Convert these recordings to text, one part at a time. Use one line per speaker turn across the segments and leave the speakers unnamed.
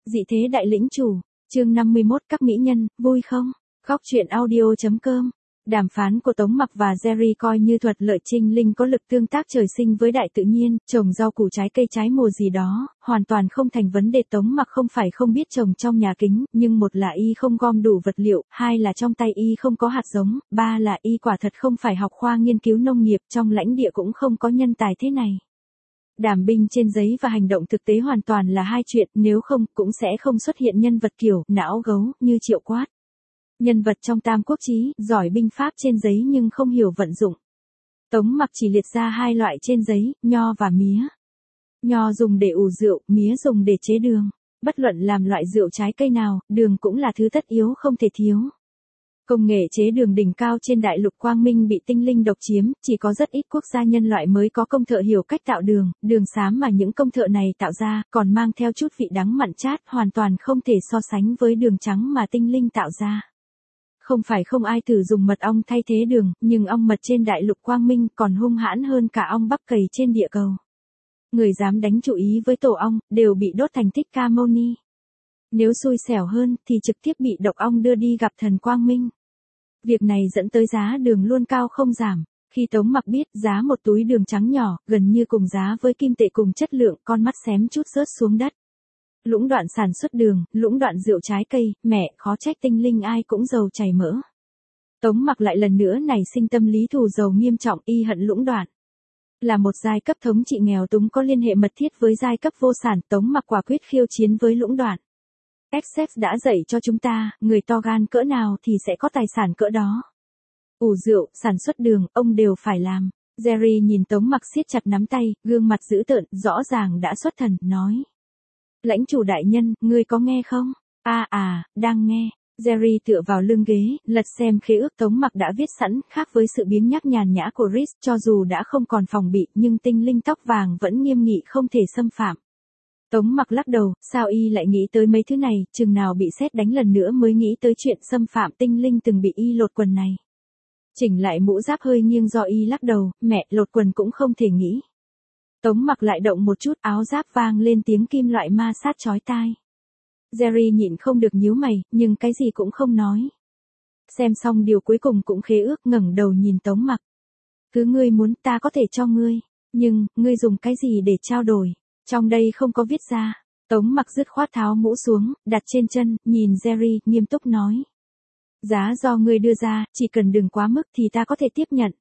Dị thế đại lĩnh chủ, chương 51 các mỹ nhân, vui không? Góc truyện audio.com. Đàm phán của Tống Mặc và Jerry coi như thuật lợi Trinh Linh có lực tương tác trời sinh với đại tự nhiên, trồng rau củ trái cây trái mùa gì đó, hoàn toàn không thành vấn đề. Tống Mặc không phải không biết trồng trong nhà kính, nhưng một là y không gom đủ vật liệu, hai là trong tay y không có hạt giống, ba là y quả thật không phải học khoa nghiên cứu nông nghiệp, trong lãnh địa cũng không có nhân tài thế này. Đảm binh trên giấy và hành động thực tế hoàn toàn là hai chuyện, nếu không, cũng sẽ không xuất hiện nhân vật kiểu não gấu như Triệu Quát. Nhân vật trong Tam Quốc Chí, giỏi binh pháp trên giấy nhưng không hiểu vận dụng. Tống Mặc chỉ liệt ra hai loại trên giấy, nho và mía. Nho dùng để ủ rượu, mía dùng để chế đường. Bất luận làm loại rượu trái cây nào, đường cũng là thứ tất yếu không thể thiếu. Công nghệ chế đường đỉnh cao trên đại lục Quang Minh bị tinh linh độc chiếm, chỉ có rất ít quốc gia nhân loại mới có công thợ hiểu cách tạo đường, đường xám mà những công thợ này tạo ra, còn mang theo chút vị đắng mặn chát, hoàn toàn không thể so sánh với đường trắng mà tinh linh tạo ra. Không phải không ai thử dùng mật ong thay thế đường, nhưng ong mật trên đại lục Quang Minh còn hung hãn hơn cả ong bắp cầy trên địa cầu. Người dám đánh chú ý với tổ ong, đều bị đốt thành tích Camoni. Nếu xui xẻo hơn, thì trực tiếp bị độc ong đưa đi gặp thần Quang Minh. Việc này dẫn tới giá đường luôn cao không giảm. Khi Tống Mặc biết giá một túi đường trắng nhỏ, gần như cùng giá với kim tệ cùng chất lượng, con mắt xém chút rớt xuống đất. Lũng đoạn sản xuất đường, lũng đoạn rượu trái cây, mẹ, khó trách tinh linh ai cũng giàu chảy mỡ. Tống Mặc lại lần nữa nảy sinh tâm lý thù giàu nghiêm trọng, y hận lũng đoạn. Là một giai cấp thống trị nghèo túng có liên hệ mật thiết với giai cấp vô sản, Tống Mặc quả quyết khiêu chiến với lũng đoạn. Essex đã dạy cho chúng ta, người to gan cỡ nào thì sẽ có tài sản cỡ đó. Ủ rượu, sản xuất đường, ông đều phải làm. Jerry nhìn Tống Mặc siết chặt nắm tay, gương mặt dữ tợn, rõ ràng đã xuất thần, nói. Lãnh chủ đại nhân, ngươi có nghe không? Đang nghe. Jerry tựa vào lưng ghế, lật xem khế ước Tống Mặc đã viết sẵn, khác với sự biếng nhác nhàn nhã của Rhys, cho dù đã không còn phòng bị, nhưng tinh linh tóc vàng vẫn nghiêm nghị không thể xâm phạm. Tống Mặc lắc đầu, sao y lại nghĩ tới mấy thứ này, chừng nào bị sét đánh lần nữa mới nghĩ tới chuyện xâm phạm tinh linh từng bị y lột quần này. Chỉnh lại mũ giáp hơi nghiêng do y lắc đầu, mẹ, lột quần cũng không thể nghĩ. Tống Mặc lại động một chút, áo giáp vang lên tiếng kim loại ma sát chói tai. Jerry nhịn không được nhíu mày, nhưng cái gì cũng không nói. Xem xong điều cuối cùng cũng khế ước, ngẩng đầu nhìn Tống Mặc. Cứ ngươi muốn ta có thể cho ngươi, nhưng, ngươi dùng cái gì để trao đổi? Trong đây không có viết ra. Tống Mặc dứt khoát tháo mũ xuống, đặt trên chân, nhìn Jerry, nghiêm túc nói. Giá do ngươi đưa ra, chỉ cần đừng quá mức thì ta có thể tiếp nhận.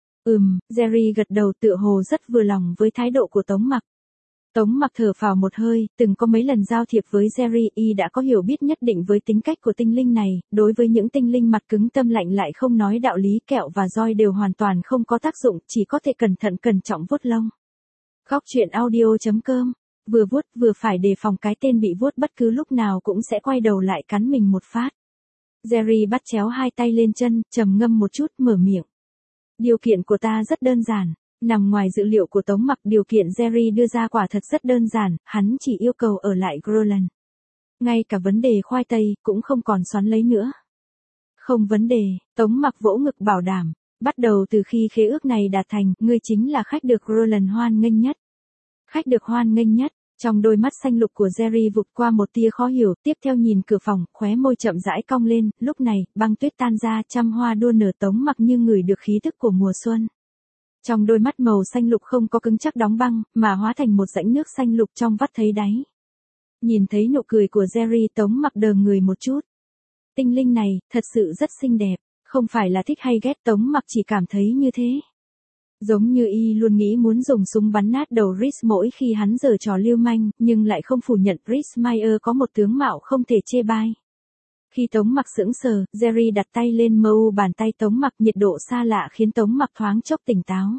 Jerry gật đầu tựa hồ rất vừa lòng với thái độ của Tống Mặc. Tống Mặc thở phào một hơi, từng có mấy lần giao thiệp với Jerry, y đã có hiểu biết nhất định với tính cách của tinh linh này, đối với những tinh linh mặt cứng tâm lạnh lại không nói đạo lý, kẹo và roi đều hoàn toàn không có tác dụng, chỉ có thể cẩn thận cẩn trọng vuốt lông. Góc truyện audio.com, vừa vuốt vừa phải đề phòng cái tên bị vuốt bất cứ lúc nào cũng sẽ quay đầu lại cắn mình một phát. Jerry bắt chéo hai tay lên chân, trầm ngâm một chút, mở miệng. Điều kiện của ta rất đơn giản, nằm ngoài dự liệu của Tống Mặc, điều kiện Jerry đưa ra quả thật rất đơn giản, hắn chỉ yêu cầu ở lại Groland. Ngay cả vấn đề khoai tây, cũng không còn xoắn lấy nữa. Không vấn đề, Tống Mặc vỗ ngực bảo đảm, bắt đầu từ khi khế ước này đạt thành, ngươi chính là khách được Groland hoan nghênh nhất. Khách được hoan nghênh nhất. Trong đôi mắt xanh lục của Jerry vụt qua một tia khó hiểu, tiếp theo nhìn cửa phòng, khóe môi chậm rãi cong lên, lúc này, băng tuyết tan ra, trăm hoa đua nở, Tống Mặc như ngửi được khí tức của mùa xuân. Trong đôi mắt màu xanh lục không có cứng chắc đóng băng, mà hóa thành một rãnh nước xanh lục trong vắt thấy đáy. Nhìn thấy nụ cười của Jerry, Tống Mặc đờ người một chút. Tinh linh này, thật sự rất xinh đẹp, không phải là thích hay ghét, Tống Mặc chỉ cảm thấy như thế. Giống như y luôn nghĩ muốn dùng súng bắn nát đầu Rhys mỗi khi hắn giở trò lưu manh, nhưng lại không phủ nhận Rhys Meyer có một tướng mạo không thể chê bai. Khi Tống Mặc sững sờ, Jerry đặt tay lên mu bàn tay Tống Mặc, nhiệt độ xa lạ khiến Tống Mặc thoáng chốc tỉnh táo.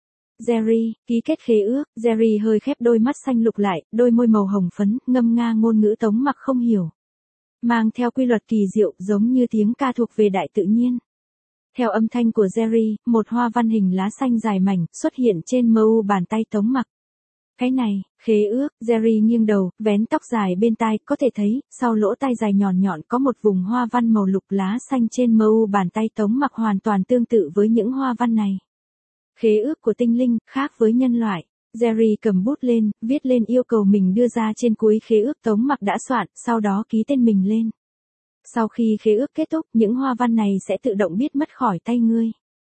Jerry, ký kết khế ước, Jerry hơi khép đôi mắt xanh lục lại, đôi môi màu hồng phấn, ngâm nga ngôn ngữ Tống Mặc không hiểu. Mang theo quy luật kỳ diệu, giống như tiếng ca thuộc về đại tự nhiên. Theo âm thanh của Jerry, một hoa văn hình lá xanh dài mảnh xuất hiện trên mu bàn tay Tống Mặc. Cái này, khế ước, Jerry nghiêng đầu, vén tóc dài bên tai, có thể thấy, sau lỗ tai dài nhọn nhọn có một vùng hoa văn màu lục lá xanh trên mu bàn tay Tống Mặc hoàn toàn tương tự với những hoa văn này. Khế ước của tinh linh, khác với nhân loại. Jerry cầm bút lên, viết lên yêu cầu mình đưa ra trên cuối khế ước Tống Mặc đã soạn, sau đó ký tên mình lên. Sau khi khế ước kết thúc, những hoa văn này sẽ tự động biết mất khỏi tay ngươi.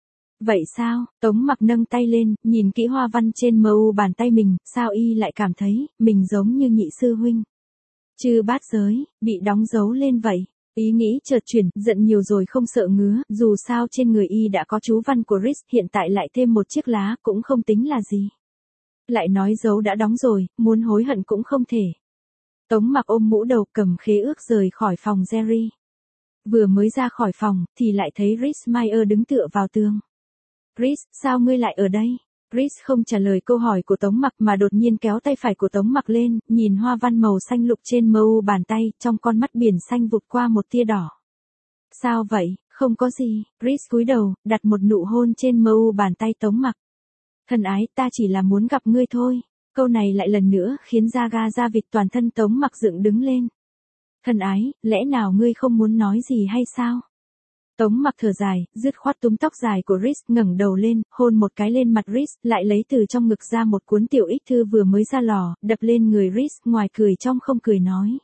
Vậy sao? Tống Mặc nâng tay lên, nhìn kỹ hoa văn trên mu bàn tay mình, sao y lại cảm thấy, mình giống như nhị sư huynh. Chư bát giới, bị đóng dấu lên vậy. Ý nghĩ chợt chuyển, giận nhiều rồi không sợ ngứa, dù sao trên người y đã có chú văn của Rhys, hiện tại lại thêm một chiếc lá, cũng không tính là gì. Lại nói dấu đã đóng rồi, muốn hối hận cũng không thể. Tống Mặc ôm mũ đầu cầm khế ước rời khỏi phòng Jerry. Vừa mới ra khỏi phòng, thì lại thấy Rhys Meyer đứng tựa vào tường. Rhys, sao ngươi lại ở đây? Rhys không trả lời câu hỏi của Tống Mặc mà đột nhiên kéo tay phải của Tống Mặc lên, nhìn hoa văn màu xanh lục trên mu bàn tay, trong con mắt biển xanh vụt qua một tia đỏ. Sao vậy? Không có gì. Rhys cúi đầu, đặt một nụ hôn trên mu bàn tay Tống Mặc. Thân ái, ta chỉ là muốn gặp ngươi thôi. Câu này lại lần nữa khiến da ga da vịt toàn thân Tống Mặc dựng đứng lên. Thân ái, lẽ nào ngươi không muốn nói gì hay sao? Tống Mặc thở dài, dứt khoát túm tóc dài của Rhys, ngẩng đầu lên, hôn một cái lên mặt Rhys, lại lấy từ trong ngực ra một cuốn tiểu ích thư vừa mới ra lò, đập lên người Rhys, ngoài cười trong không cười nói.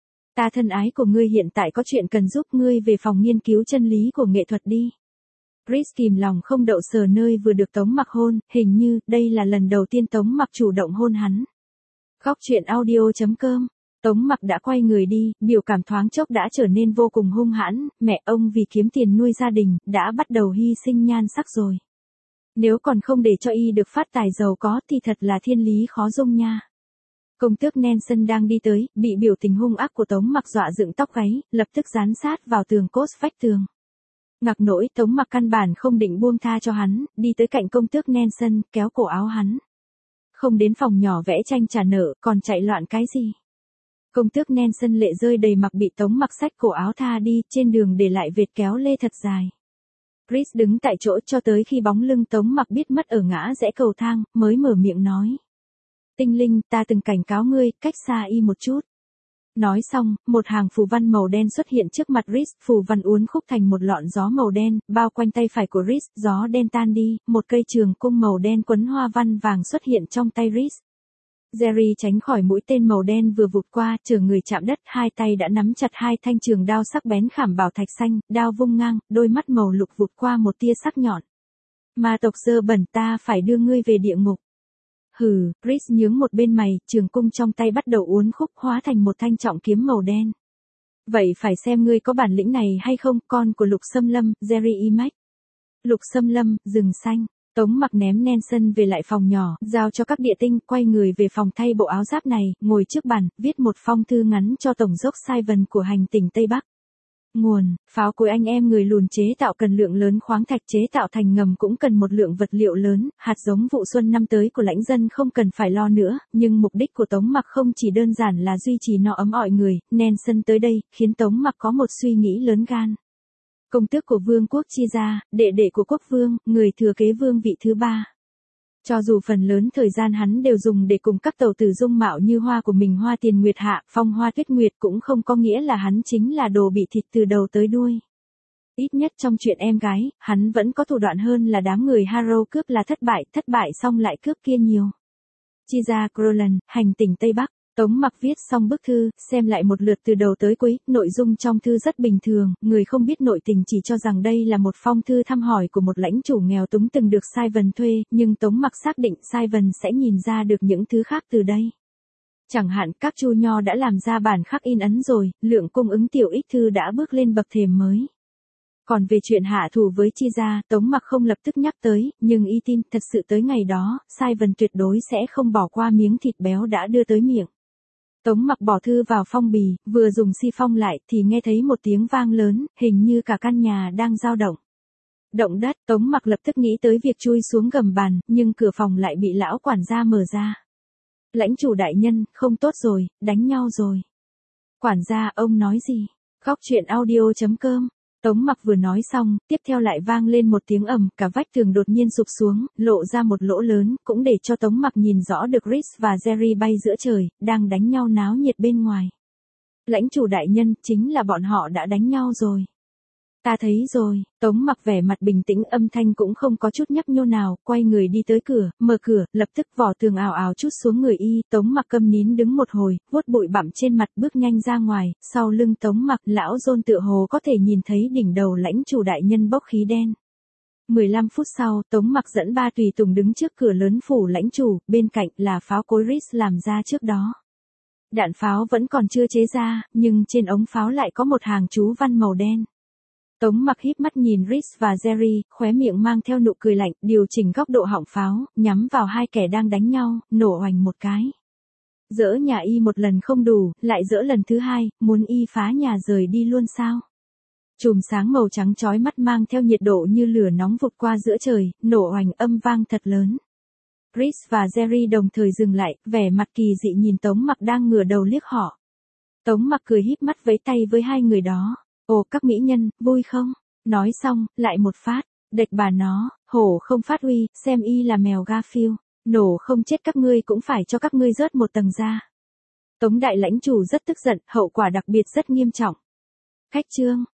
Ta thân ái của ngươi hiện tại có chuyện cần giúp ngươi về phòng nghiên cứu chân lý của nghệ thuật đi. Rhys kìm lòng không đậu sờ nơi vừa được Tống Mặc hôn, hình như đây là lần đầu tiên Tống Mặc chủ động hôn hắn. Góc truyện audio.com. Tống Mặc đã quay người đi, biểu cảm thoáng chốc đã trở nên vô cùng hung hãn, mẹ ông vì kiếm tiền nuôi gia đình, đã bắt đầu hy sinh nhan sắc rồi. Nếu còn không để cho y được phát tài giàu có thì thật là thiên lý khó dung nha. Công tước Nelson đang đi tới, bị biểu tình hung ác của Tống Mặc dọa dựng tóc gáy, lập tức dán sát vào tường cốt vách tường. Ngạc nỗi Tống Mặc căn bản không định buông tha cho hắn, đi tới cạnh công tước Nelson, kéo cổ áo hắn. Không đến phòng nhỏ vẽ tranh trả nợ, còn chạy loạn cái gì? Công tước Nelson lệ rơi đầy mặt bị Tống Mặc xách cổ áo tha đi, trên đường để lại vệt kéo lê thật dài. Rhys đứng tại chỗ cho tới khi bóng lưng Tống Mặc biết mất ở ngã rẽ cầu thang, mới mở miệng nói. Tinh linh, ta từng cảnh cáo ngươi, cách xa y một chút. Nói xong, một hàng phù văn màu đen xuất hiện trước mặt Rhys, phù văn uốn khúc thành một lọn gió màu đen, bao quanh tay phải của Rhys, gió đen tan đi, một cây trường cung màu đen quấn hoa văn vàng xuất hiện trong tay Rhys. Jerry tránh khỏi mũi tên màu đen vừa vụt qua, chờ người chạm đất, hai tay đã nắm chặt hai thanh trường đao sắc bén khảm bảo thạch xanh, đao vung ngang, đôi mắt màu lục vụt qua một tia sắc nhọn. Ma tộc dơ bẩn, ta phải đưa ngươi về địa ngục. Hừ, Rhys nhướng một bên mày, trường cung trong tay bắt đầu uốn khúc hóa thành một thanh trọng kiếm màu đen. Vậy phải xem ngươi có bản lĩnh này hay không, con của Lục Xâm Lâm, Jerry Emac. Lục Xâm Lâm, rừng xanh. Tống Mặc ném Nelson về lại phòng nhỏ, giao cho các địa tinh, quay người về phòng thay bộ áo giáp này, ngồi trước bàn, viết một phong thư ngắn cho Tổng giốc Simon của hành tinh Tây Bắc. Nguồn, pháo cối anh em người lùn chế tạo cần lượng lớn khoáng thạch, chế tạo thành ngầm cũng cần một lượng vật liệu lớn, hạt giống vụ xuân năm tới của lãnh dân không cần phải lo nữa, nhưng mục đích của Tống Mặc không chỉ đơn giản là duy trì no ấm ỏi người, Nelson tới đây, khiến Tống Mặc có một suy nghĩ lớn gan. Công tước của vương quốc chia ra, đệ đệ của quốc vương, người thừa kế vương vị thứ 3. Cho dù phần lớn thời gian hắn đều dùng để cùng các tàu tử dung mạo như hoa của mình Hoa Tiền Nguyệt Hạ, Phong Hoa Tuyết Nguyệt cũng không có nghĩa là hắn chính là đồ bị thịt từ đầu tới đuôi. Ít nhất trong chuyện em gái, hắn vẫn có thủ đoạn hơn là đám người Harrow cướp là thất bại xong lại cướp kia nhiều. Chia ra Crolan, hành tinh Tây Bắc. Tống Mặc viết xong bức thư, xem lại một lượt từ đầu tới cuối, nội dung trong thư rất bình thường, người không biết nội tình chỉ cho rằng đây là một phong thư thăm hỏi của một lãnh chủ nghèo túng từng được Simon thuê, nhưng Tống Mặc xác định Simon sẽ nhìn ra được những thứ khác từ đây. Chẳng hạn các chu nho đã làm ra bản khắc in ấn rồi, lượng cung ứng tiểu ích thư đã bước lên bậc thềm mới. Còn về chuyện hạ thủ với Chi Gia, Tống Mặc không lập tức nhắc tới, nhưng y tin thật sự tới ngày đó, Simon tuyệt đối sẽ không bỏ qua miếng thịt béo đã đưa tới miệng. Tống Mặc bỏ thư vào phong bì, vừa dùng xi phong lại thì nghe thấy một tiếng vang lớn, hình như cả căn nhà đang dao động. Động đất, Tống Mặc lập tức nghĩ tới việc chui xuống gầm bàn, nhưng cửa phòng lại bị lão quản gia mở ra. Lãnh chủ đại nhân, không tốt rồi, đánh nhau rồi. Quản gia, ông nói gì? Góc truyện audio.com. Tống Mặc vừa nói xong, tiếp theo lại vang lên một tiếng ầm, cả vách tường đột nhiên sụp xuống, lộ ra một lỗ lớn, cũng để cho Tống Mặc nhìn rõ được Rhys và Jerry bay giữa trời, đang đánh nhau náo nhiệt bên ngoài. Lãnh chủ đại nhân, chính là bọn họ đã đánh nhau rồi. Ta thấy rồi, Tống Mặc vẻ mặt bình tĩnh, âm thanh cũng không có chút nhấp nhô nào, quay người đi tới cửa, mở cửa, lập tức vỏ tường ào ào trút xuống người y, Tống Mặc câm nín đứng một hồi, vuốt bụi bặm trên mặt bước nhanh ra ngoài, sau lưng Tống Mặc lão John tựa hồ có thể nhìn thấy đỉnh đầu lãnh chủ đại nhân bốc khí đen. 15 phút sau, Tống Mặc dẫn ba tùy tùng đứng trước cửa lớn phủ lãnh chủ, bên cạnh là pháo cối Ritz làm ra trước đó. Đạn pháo vẫn còn chưa chế ra, nhưng trên ống pháo lại có một hàng chú văn màu đen. Tống Mặc híp mắt nhìn Ritz và Jerry, khóe miệng mang theo nụ cười lạnh, điều chỉnh góc độ họng pháo, nhắm vào hai kẻ đang đánh nhau, nổ oành một cái. Dỡ nhà y một lần không đủ, lại dỡ lần thứ hai, muốn y phá nhà rời đi luôn sao? Chùm sáng màu trắng chói mắt mang theo nhiệt độ như lửa nóng vụt qua giữa trời, nổ oành âm vang thật lớn. Ritz và Jerry đồng thời dừng lại, vẻ mặt kỳ dị nhìn Tống Mặc đang ngửa đầu liếc họ. Tống Mặc cười híp mắt vẫy tay với hai người đó. Ồ các mỹ nhân, vui không? Nói xong, lại một phát, đệt bà nó, hổ không phát uy, xem y là mèo Garfield, nổ không chết các ngươi cũng phải cho các ngươi rớt một tầng ra. Tống đại lãnh chủ rất tức giận, hậu quả đặc biệt rất nghiêm trọng. Khách trương,